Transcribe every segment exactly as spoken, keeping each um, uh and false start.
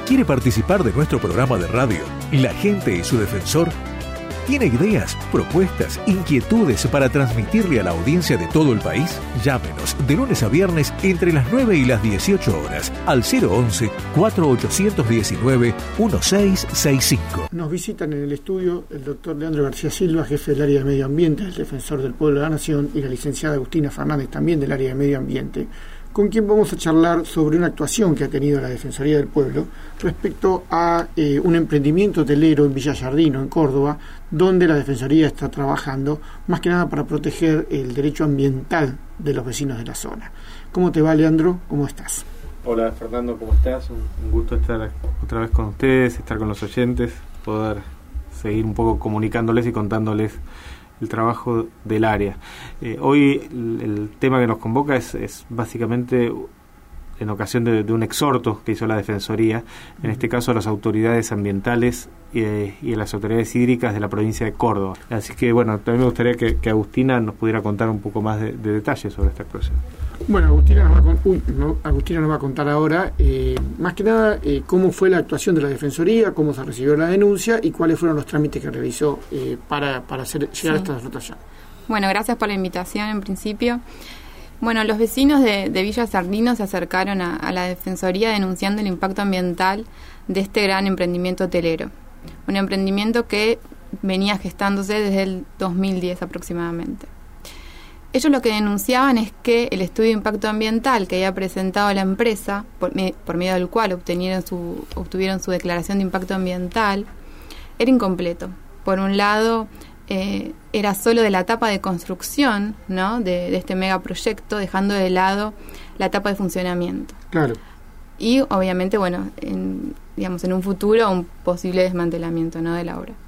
¿Quiere participar de nuestro programa de radio, La Gente y su Defensor? ¿Tiene ideas, propuestas, inquietudes para transmitirle a la audiencia de todo el país? Llámenos de lunes a viernes entre las nueve y las dieciocho horas al cero once, cuatro ocho uno nueve, uno seis seis cinco. Nos visitan en el estudio el doctor Leandro García Silva, jefe del área de Medio Ambiente del Defensor del Pueblo de la Nación, y la licenciada Agustina Fernández, también del área de Medio Ambiente, con quien vamos a charlar sobre una actuación que ha tenido la Defensoría del Pueblo respecto a eh, un emprendimiento hotelero en Villa Giardino, en Córdoba, donde la Defensoría está trabajando más que nada para proteger el derecho ambiental de los vecinos de la zona. ¿Cómo te va, Leandro? ¿Cómo estás? Hola, Fernando, ¿cómo estás? Un, un gusto estar otra vez con ustedes, estar con los oyentes, poder seguir un poco comunicándoles y contándoles el trabajo del área. Eh, hoy el, el tema que nos convoca es, es básicamente en ocasión de, de un exhorto que hizo la Defensoría, en este caso a las autoridades ambientales y, y a las autoridades hídricas de la provincia de Córdoba. Así que bueno, también me gustaría que, que Agustina nos pudiera contar un poco más de, de detalles sobre esta actuación. Bueno, Agustina nos va a, con, uy, no, Agustina nos va a contar ahora, eh, más que nada, eh, cómo fue la actuación de la Defensoría, cómo se recibió la denuncia y cuáles fueron los trámites que realizó eh, para, para hacer, llegar sí. a esta situación. Bueno, gracias por la invitación en principio. Bueno, los vecinos de, de Villa Giardino se acercaron a, a la Defensoría denunciando el impacto ambiental de este gran emprendimiento hotelero. Un emprendimiento que venía gestándose desde el dos mil diez aproximadamente. Ellos lo que denunciaban es que el estudio de impacto ambiental que había presentado la empresa, por, me, por medio del cual obtenieron su, obtuvieron su declaración de impacto ambiental, era incompleto. Por un lado, eh, era solo de la etapa de construcción, ¿no?, de, de este megaproyecto, dejando de lado la etapa de funcionamiento. Claro. Y obviamente, bueno, en, digamos, en un futuro, un posible desmantelamiento, ¿no?, de la obra.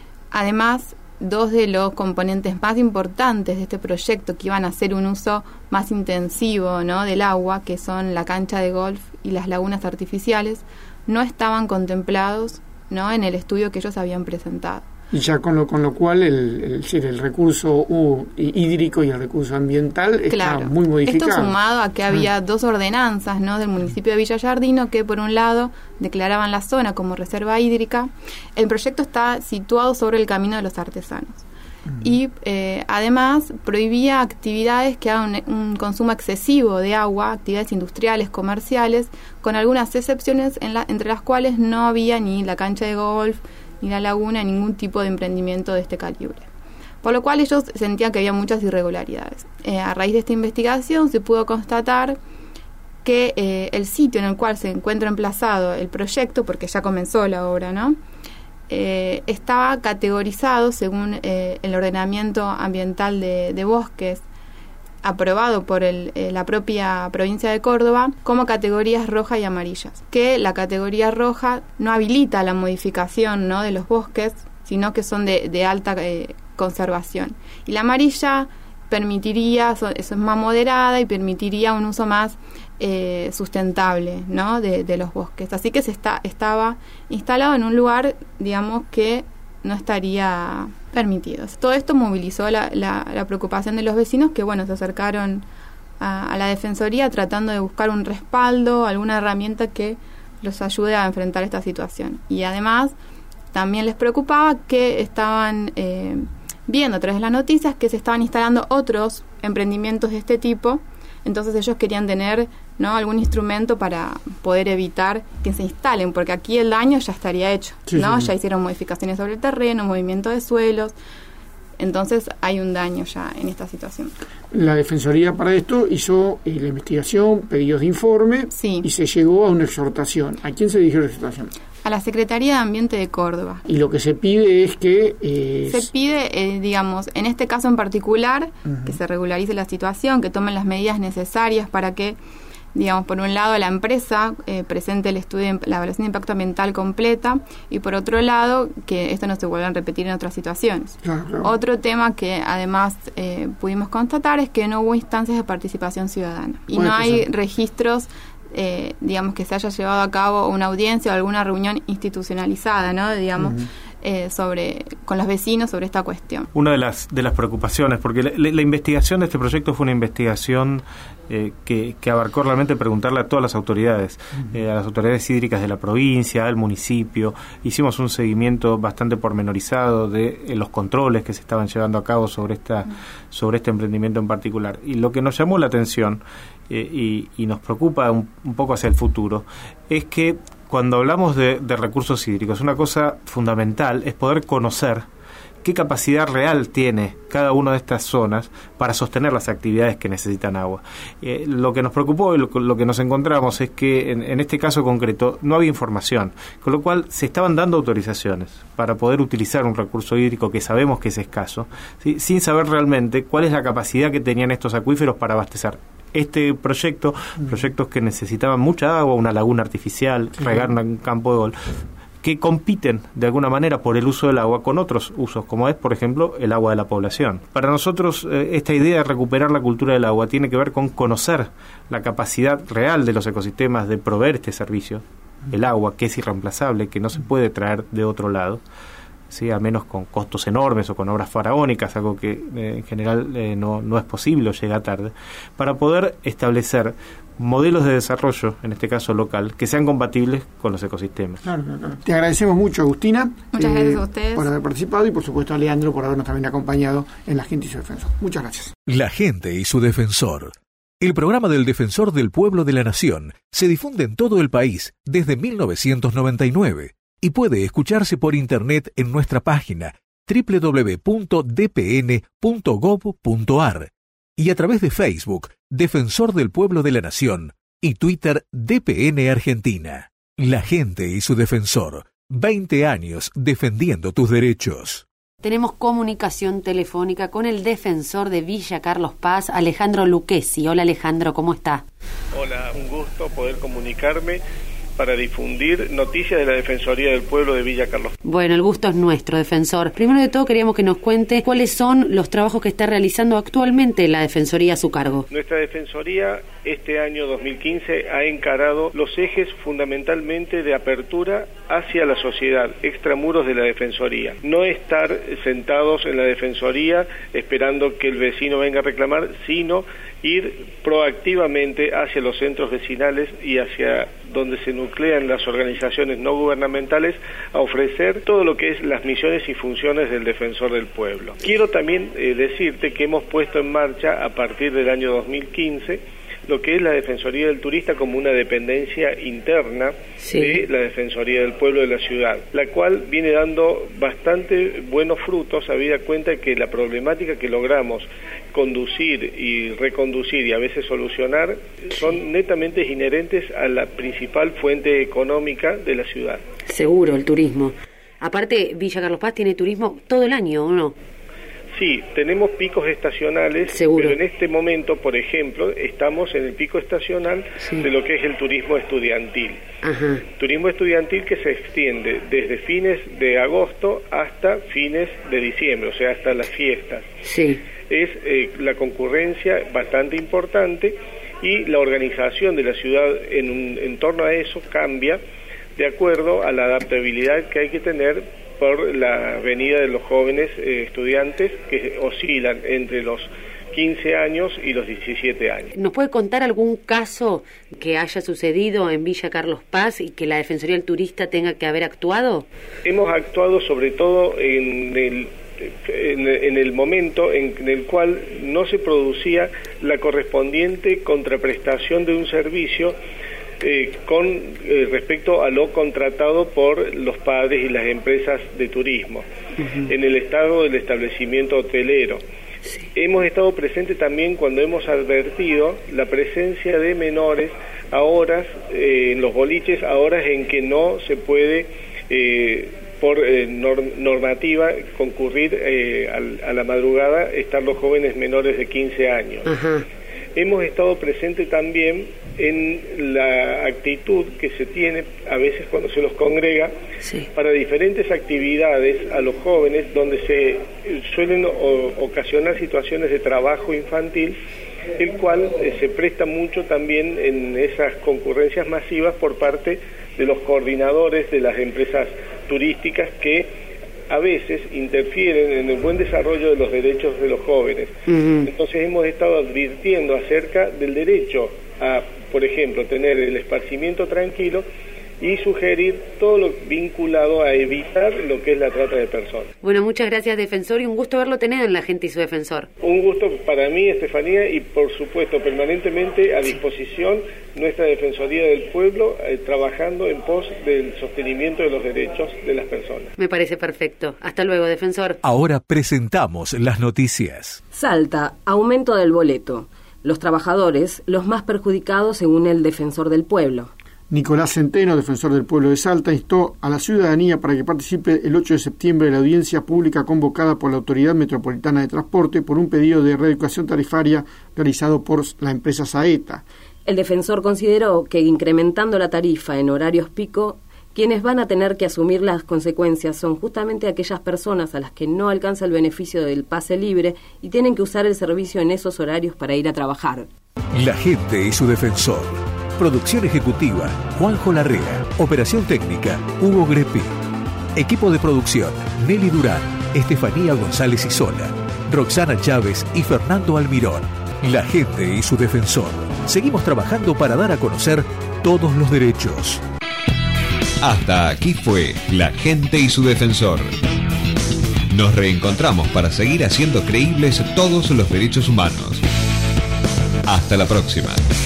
Además, dos de los componentes más importantes de este proyecto que iban a hacer un uso más intensivo, ¿no?, del agua, que son la cancha de golf y las lagunas artificiales, no estaban contemplados, ¿no?, en el estudio que ellos habían presentado. Y ya con lo con lo cual el, el, el recurso uh, hídrico y el recurso ambiental claro. está muy modificado. Esto sumado a que había ah. dos ordenanzas, ¿no?, del municipio de Villa Giardino que por un lado declaraban la zona como reserva hídrica. El proyecto está situado sobre el Camino de los Artesanos. Uh-huh. Y eh, además prohibía actividades que hagan un, un consumo excesivo de agua, actividades industriales, comerciales, con algunas excepciones en la, entre las cuales no había ni la cancha de golf ni la laguna, ningún tipo de emprendimiento de este calibre. Por lo cual ellos sentían que había muchas irregularidades. Eh, a raíz de esta investigación se pudo constatar que eh, el sitio en el cual se encuentra emplazado el proyecto, porque ya comenzó la obra, ¿no?, eh, estaba categorizado según eh, el ordenamiento ambiental de, de bosques aprobado por el, eh, la propia provincia de Córdoba como categorías roja y amarillas, que la categoría roja no habilita la modificación, ¿no?, de los bosques, sino que son de, de alta eh, conservación. Y la amarilla permitiría, eso, eso es más moderada y permitiría un uso más eh, sustentable, ¿no?, de, de los bosques. Así que se está, estaba instalado en un lugar, digamos, que no estaría permitido. Todo esto movilizó la, la, la preocupación de los vecinos que, bueno, se acercaron a, a la Defensoría tratando de buscar un respaldo, alguna herramienta que los ayude a enfrentar esta situación. Y además también les preocupaba que estaban eh, viendo a través de las noticias que se estaban instalando otros emprendimientos de este tipo. Entonces ellos querían tener, ¿no?, algún instrumento para poder evitar que se instalen, porque aquí el daño ya estaría hecho, sí, ¿no? Sí. Ya hicieron modificaciones sobre el terreno, movimiento de suelos, entonces hay un daño ya en esta situación. La Defensoría para esto hizo eh, la investigación, pedidos de informe, sí, y se llegó a una exhortación. ¿A quién se dirigió la exhortación? A la Secretaría de Ambiente de Córdoba. Y lo que se pide es que... Eh, se pide, eh, digamos, en este caso en particular, uh-huh, que se regularice la situación, que tomen las medidas necesarias para que, digamos, por un lado la empresa eh, presente el estudio, la evaluación de impacto ambiental completa, y por otro lado que esto no se vuelva a repetir en otras situaciones. Claro, claro. Otro tema que además eh, pudimos constatar es que no hubo instancias de participación ciudadana y Puede no hay ser. registros, eh, digamos, que se haya llevado a cabo una audiencia o alguna reunión institucionalizada, ¿no?, digamos, uh-huh, eh, sobre con los vecinos sobre esta cuestión. Una de las de las preocupaciones, porque la, la investigación de este proyecto fue una investigación eh, que, que abarcó realmente preguntarle a todas las autoridades, uh-huh. eh, a las autoridades hídricas de la provincia, al municipio. Hicimos un seguimiento bastante pormenorizado de eh, los controles que se estaban llevando a cabo sobre esta uh-huh. sobre este emprendimiento en particular. Y lo que nos llamó la atención eh, y, y nos preocupa un, un poco hacia el futuro es que cuando hablamos de, de recursos hídricos, una cosa fundamental es poder conocer qué capacidad real tiene cada una de estas zonas para sostener las actividades que necesitan agua. Eh, lo que nos preocupó y lo, lo que nos encontramos es que en, en este caso concreto no había información, con lo cual se estaban dando autorizaciones para poder utilizar un recurso hídrico que sabemos que es escaso, ¿sí? Sin saber realmente cuál es la capacidad que tenían estos acuíferos para abastecer este proyecto, mm. proyectos que necesitaban mucha agua, una laguna artificial, sí. regar un campo de golf, que compiten de alguna manera por el uso del agua con otros usos, como es, por ejemplo, el agua de la población. Para nosotros, eh, esta idea de recuperar la cultura del agua tiene que ver con conocer la capacidad real de los ecosistemas de proveer este servicio, el agua, que es irreemplazable, que no se puede traer de otro lado, ¿sí? A menos con costos enormes o con obras faraónicas, algo que eh, en general eh, no, no es posible o llega tarde, para poder establecer modelos de desarrollo, en este caso local, que sean compatibles con los ecosistemas. Claro, claro. Te agradecemos mucho, Agustina, muchas eh, gracias a ustedes por haber participado y por supuesto a Leandro por habernos también acompañado en La Gente y su Defensor. Muchas gracias. La Gente y su Defensor. El programa del Defensor del Pueblo de la Nación se difunde en todo el país desde mil novecientos noventa y nueve y puede escucharse por internet en nuestra página doble u doble u doble u punto d p n punto gov punto a r y a través de Facebook, Defensor del Pueblo de la Nación, y Twitter, D P N Argentina. La Gente y su Defensor. veinte años defendiendo tus derechos. Tenemos comunicación telefónica con el defensor de Villa Carlos Paz, Alejandro Lucchesi. Hola Alejandro, ¿cómo está? Hola, un gusto poder comunicarme para difundir noticias de la Defensoría del Pueblo de Villa Carlos. Bueno, el gusto es nuestro, defensor. Primero de todo queríamos que nos cuente cuáles son los trabajos que está realizando actualmente la Defensoría a su cargo. Nuestra Defensoría este año dos mil quince ha encarado los ejes fundamentalmente de apertura hacia la sociedad, extramuros de la Defensoría. No estar sentados en la Defensoría esperando que el vecino venga a reclamar, sino ir proactivamente hacia los centros vecinales y hacia donde se nuclean las organizaciones no gubernamentales a ofrecer todo lo que es las misiones y funciones del Defensor del Pueblo. Quiero también eh, decirte que hemos puesto en marcha a partir del año dos mil quince lo que es la Defensoría del Turista como una dependencia interna sí. de la Defensoría del Pueblo de la ciudad, la cual viene dando bastante buenos frutos, habida cuenta que la problemática que logramos conducir y reconducir y a veces solucionar son netamente inherentes a la principal fuente económica de la ciudad. Seguro, el turismo. Aparte, Villa Carlos Paz tiene turismo todo el año, ¿o no? Sí, tenemos picos estacionales, Seguro. Pero en este momento, por ejemplo, estamos en el pico estacional sí. de lo que es el turismo estudiantil. Ajá. Turismo estudiantil que se extiende desde fines de agosto hasta fines de diciembre, o sea, hasta las fiestas. Sí. Es eh, la concurrencia bastante importante y la organización de la ciudad en, un, en torno a eso cambia de acuerdo a la adaptabilidad que hay que tener por la venida de los jóvenes eh, estudiantes que oscilan entre los quince años y los diecisiete años. ¿Nos puede contar algún caso que haya sucedido en Villa Carlos Paz y que la Defensoría del Turista tenga que haber actuado? Hemos actuado sobre todo en el, en, en el momento en el cual no se producía la correspondiente contraprestación de un servicio Eh, con eh, respecto a lo contratado por los padres y las empresas de turismo, uh-huh. en el estado del establecimiento hotelero. Sí. Hemos estado presentes también cuando hemos advertido la presencia de menores a horas, eh, en los boliches, a horas en que no se puede, eh, por eh, norm- normativa, concurrir eh, al, a la madrugada, estar los jóvenes menores de quince años. Uh-huh. Hemos estado presentes también en la actitud que se tiene a veces cuando se los congrega sí. para diferentes actividades a los jóvenes donde se suelen o, ocasionar situaciones de trabajo infantil, el cual eh, se presta mucho también en esas concurrencias masivas por parte de los coordinadores de las empresas turísticas que a veces interfieren en el buen desarrollo de los derechos de los jóvenes. Uh-huh. Entonces hemos estado advirtiendo acerca del derecho a, por ejemplo, tener el esparcimiento tranquilo y sugerir todo lo vinculado a evitar lo que es la trata de personas. Bueno, muchas gracias, defensor, y un gusto haberlo tenido en La Gente y su Defensor. Un gusto para mí, Estefanía, y por supuesto permanentemente a disposición nuestra Defensoría del Pueblo, eh, trabajando en pos del sostenimiento de los derechos de las personas. Me parece perfecto. Hasta luego, defensor. Ahora presentamos las noticias. Salta, aumento del boleto. Los trabajadores, los más perjudicados según el Defensor del Pueblo. Nicolás Centeno, defensor del pueblo de Salta, instó a la ciudadanía para que participe el ocho de septiembre de la audiencia pública convocada por la Autoridad Metropolitana de Transporte por un pedido de reeducación tarifaria realizado por la empresa Saeta. El defensor consideró que incrementando la tarifa en horarios pico, quienes van a tener que asumir las consecuencias son justamente aquellas personas a las que no alcanza el beneficio del pase libre y tienen que usar el servicio en esos horarios para ir a trabajar. La Gente y su Defensor. Producción ejecutiva, Juanjo Larrea. Operación técnica, Hugo Greppi. Equipo de producción, Nelly Durán, Estefanía González Isola, Roxana Chávez y Fernando Almirón. La Gente y su Defensor. Seguimos trabajando para dar a conocer todos los derechos. Hasta aquí fue La Gente y su Defensor. Nos reencontramos para seguir haciendo creíbles todos los derechos humanos. Hasta la próxima.